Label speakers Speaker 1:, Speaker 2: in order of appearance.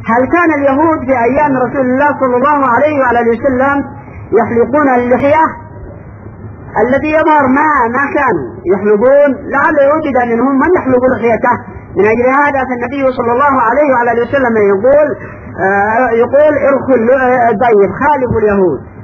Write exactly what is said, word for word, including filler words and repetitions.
Speaker 1: هل كان اليهود في أيام رسول الله صلى الله عليه وعلى اله وسلم يحلقون اللحية؟ الذي يظهر ما ما كانوا يحلقون، لعل يوجد منهم من يحلق لحيته. من أجل هذا فالنبي صلى الله عليه وعلى اله وسلم يقول آه يقول ارخوا الضيف خالفوا اليهود.